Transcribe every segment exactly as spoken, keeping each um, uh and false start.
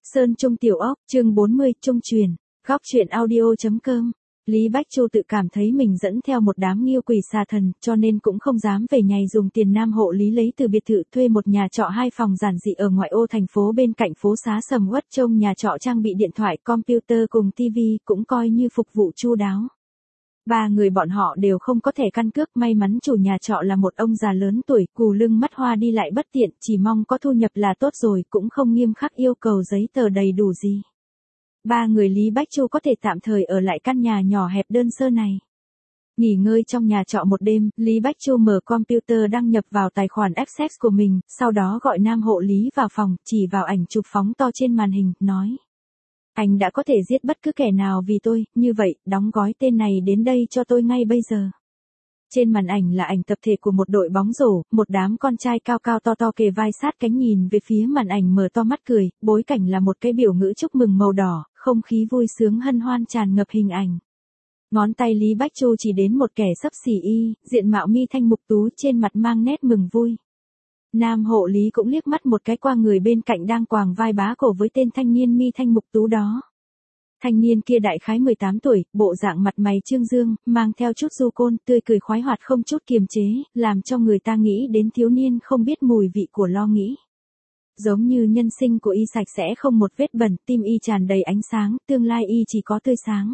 Sơn Trung Tiểu Ốc, chương bốn mươi, Trung truyền, góc truyện audio.com. Lý Bách Chu tự cảm thấy mình dẫn theo một đám nghiêu quỷ xà thần, cho nên cũng không dám về nhày dùng tiền nam hộ Lý lấy từ biệt thự thuê một nhà trọ hai phòng giản dị ở ngoại ô thành phố bên cạnh phố xá sầm uất. Trong nhà trọ trang bị điện thoại, computer cùng tivi, cũng coi như phục vụ chu đáo. Ba người bọn họ đều không có thẻ căn cước, may mắn chủ nhà trọ là một ông già lớn tuổi, cù lưng mắt hoa đi lại bất tiện, chỉ mong có thu nhập là tốt rồi, cũng không nghiêm khắc yêu cầu giấy tờ đầy đủ gì. Ba người Lý Bách Chu có thể tạm thời ở lại căn nhà nhỏ hẹp đơn sơ này. Nghỉ ngơi trong nhà trọ một đêm, Lý Bách Chu mở computer đăng nhập vào tài khoản Access của mình, sau đó gọi nam hộ Lý vào phòng, chỉ vào ảnh chụp phóng to trên màn hình, nói. Anh đã có thể giết bất cứ kẻ nào vì tôi, như vậy, đóng gói tên này đến đây cho tôi ngay bây giờ. Trên màn ảnh là ảnh tập thể của một đội bóng rổ, một đám con trai cao cao to to kề vai sát cánh nhìn về phía màn ảnh mở to mắt cười, bối cảnh là một cái biểu ngữ chúc mừng màu đỏ, không khí vui sướng hân hoan tràn ngập hình ảnh. Ngón tay Lý Bách Chu chỉ đến một kẻ xấp xỉ y, diện mạo mi thanh mục tú, trên mặt mang nét mừng vui. Nam hộ Lý cũng liếc mắt một cái qua người bên cạnh đang quàng vai bá cổ với tên thanh niên mi thanh mục tú đó. Thanh niên kia đại khái mười tám tuổi, bộ dạng mặt mày trương dương, mang theo chút du côn, tươi cười khoái hoạt không chút kiềm chế, làm cho người ta nghĩ đến thiếu niên không biết mùi vị của lo nghĩ. Giống như nhân sinh của y sạch sẽ không một vết bẩn, tim y tràn đầy ánh sáng, tương lai y chỉ có tươi sáng.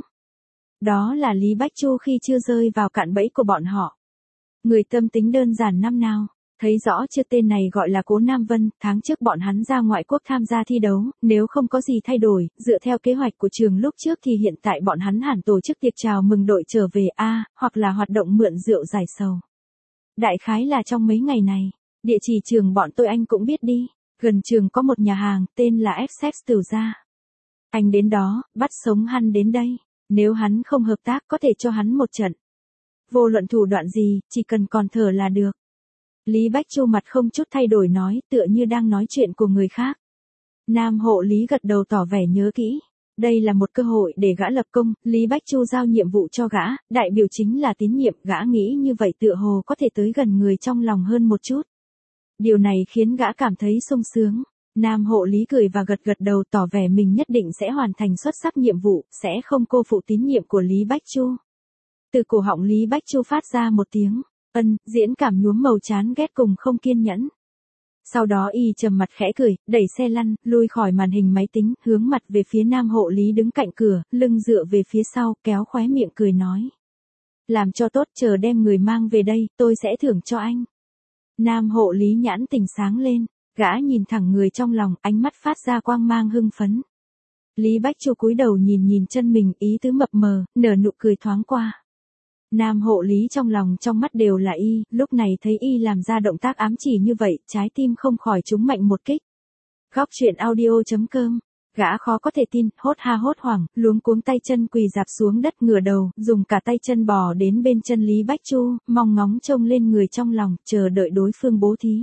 Đó là Lý Bách Chu khi chưa rơi vào cạm bẫy của bọn họ. Người tâm tính đơn giản năm nào. Thấy rõ chưa, tên này gọi là Cố Nam Vân, tháng trước bọn hắn ra ngoại quốc tham gia thi đấu, nếu không có gì thay đổi, dựa theo kế hoạch của trường lúc trước thì hiện tại bọn hắn hẳn tổ chức tiệc chào mừng đội trở về A, hoặc là hoạt động mượn rượu giải sầu. Đại khái là trong mấy ngày này, địa chỉ trường bọn tôi anh cũng biết đi, gần trường có một nhà hàng, tên là Essex Tửu Gia. Anh đến đó, bắt sống hắn đến đây, nếu hắn không hợp tác có thể cho hắn một trận. Vô luận thủ đoạn gì, chỉ cần còn thở là được. Lý Bách Chu mặt không chút thay đổi nói, tựa như đang nói chuyện của người khác. Nam hộ Lý gật đầu tỏ vẻ nhớ kỹ. Đây là một cơ hội để gã lập công, Lý Bách Chu giao nhiệm vụ cho gã, đại biểu chính là tín nhiệm, gã nghĩ như vậy tựa hồ có thể tới gần người trong lòng hơn một chút. Điều này khiến gã cảm thấy sung sướng. Nam hộ Lý cười và gật gật đầu tỏ vẻ mình nhất định sẽ hoàn thành xuất sắc nhiệm vụ, sẽ không cô phụ tín nhiệm của Lý Bách Chu. Từ cổ họng Lý Bách Chu phát ra một tiếng. Ân, diễn cảm nhuốm màu chán ghét cùng không kiên nhẫn. Sau đó y trầm mặt khẽ cười, đẩy xe lăn, lui khỏi màn hình máy tính, hướng mặt về phía nam hộ Lý đứng cạnh cửa, lưng dựa về phía sau, kéo khóe miệng cười nói. Làm cho tốt, chờ đem người mang về đây, tôi sẽ thưởng cho anh. Nam hộ Lý nhãn tình sáng lên, gã nhìn thẳng người trong lòng, ánh mắt phát ra quang mang hưng phấn. Lý Bách Chu cúi đầu nhìn nhìn chân mình, ý tứ mập mờ, nở nụ cười thoáng qua. Nam hộ Lý trong lòng trong mắt đều là y, lúc này thấy y làm ra động tác ám chỉ như vậy, trái tim không khỏi trúng mạnh một kích. Góc truyện audio.com, gã khó có thể tin, hốt ha hốt hoảng, luống cuống tay chân quỳ dạp xuống đất ngửa đầu, dùng cả tay chân bò đến bên chân Lý Bách Chu, mong ngóng trông lên người trong lòng, chờ đợi đối phương bố thí.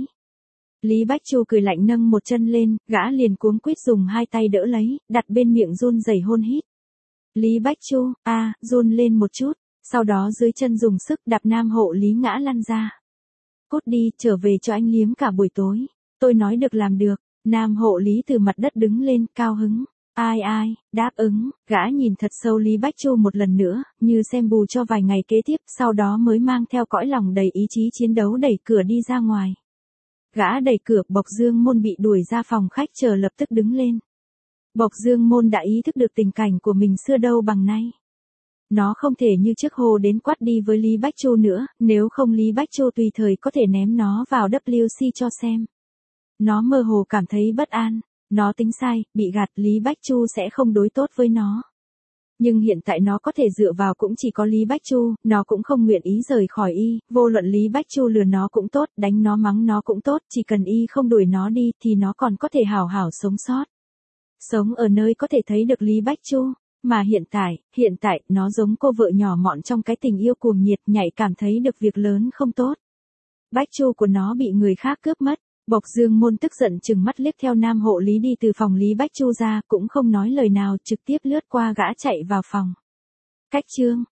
Lý Bách Chu cười lạnh nâng một chân lên, gã liền cuống quýt dùng hai tay đỡ lấy, đặt bên miệng run rẩy hôn hít. Lý Bách Chu, a, à, run lên một chút. Sau đó dưới chân dùng sức đạp nam hộ Lý ngã lăn ra. Cút đi, trở về cho anh liếm cả buổi tối. Tôi nói được làm được. Nam hộ Lý từ mặt đất đứng lên, cao hứng. Ai ai, đáp ứng, gã nhìn thật sâu Lý Bách Chu một lần nữa, như xem bù cho vài ngày kế tiếp, sau đó mới mang theo cõi lòng đầy ý chí chiến đấu đẩy cửa đi ra ngoài. Gã đẩy cửa, Bộc Dương Môn bị đuổi ra phòng khách chờ lập tức đứng lên. Bộc Dương Môn đã ý thức được tình cảnh của mình xưa đâu bằng nay. Nó không thể như trước hồ đến quát đi với Lý Bách Chu nữa, nếu không Lý Bách Chu tùy thời có thể ném nó vào W C cho xem. Nó mơ hồ cảm thấy bất an, nó tính sai, bị gạt, Lý Bách Chu sẽ không đối tốt với nó. Nhưng hiện tại nó có thể dựa vào cũng chỉ có Lý Bách Chu, nó cũng không nguyện ý rời khỏi y, vô luận Lý Bách Chu lừa nó cũng tốt, đánh nó mắng nó cũng tốt, chỉ cần y không đuổi nó đi thì nó còn có thể hảo hảo sống sót. Sống ở nơi có thể thấy được Lý Bách Chu. Mà hiện tại, hiện tại, nó giống cô vợ nhỏ mọn trong cái tình yêu cuồng nhiệt, nhạy cảm thấy được việc lớn không tốt. Bách Chu của nó bị người khác cướp mất. Bộc Dương Môn tức giận chừng mắt liếc theo nam hộ Lý đi từ phòng Lý Bách Chu ra, cũng không nói lời nào, trực tiếp lướt qua gã chạy vào phòng. Cách chương.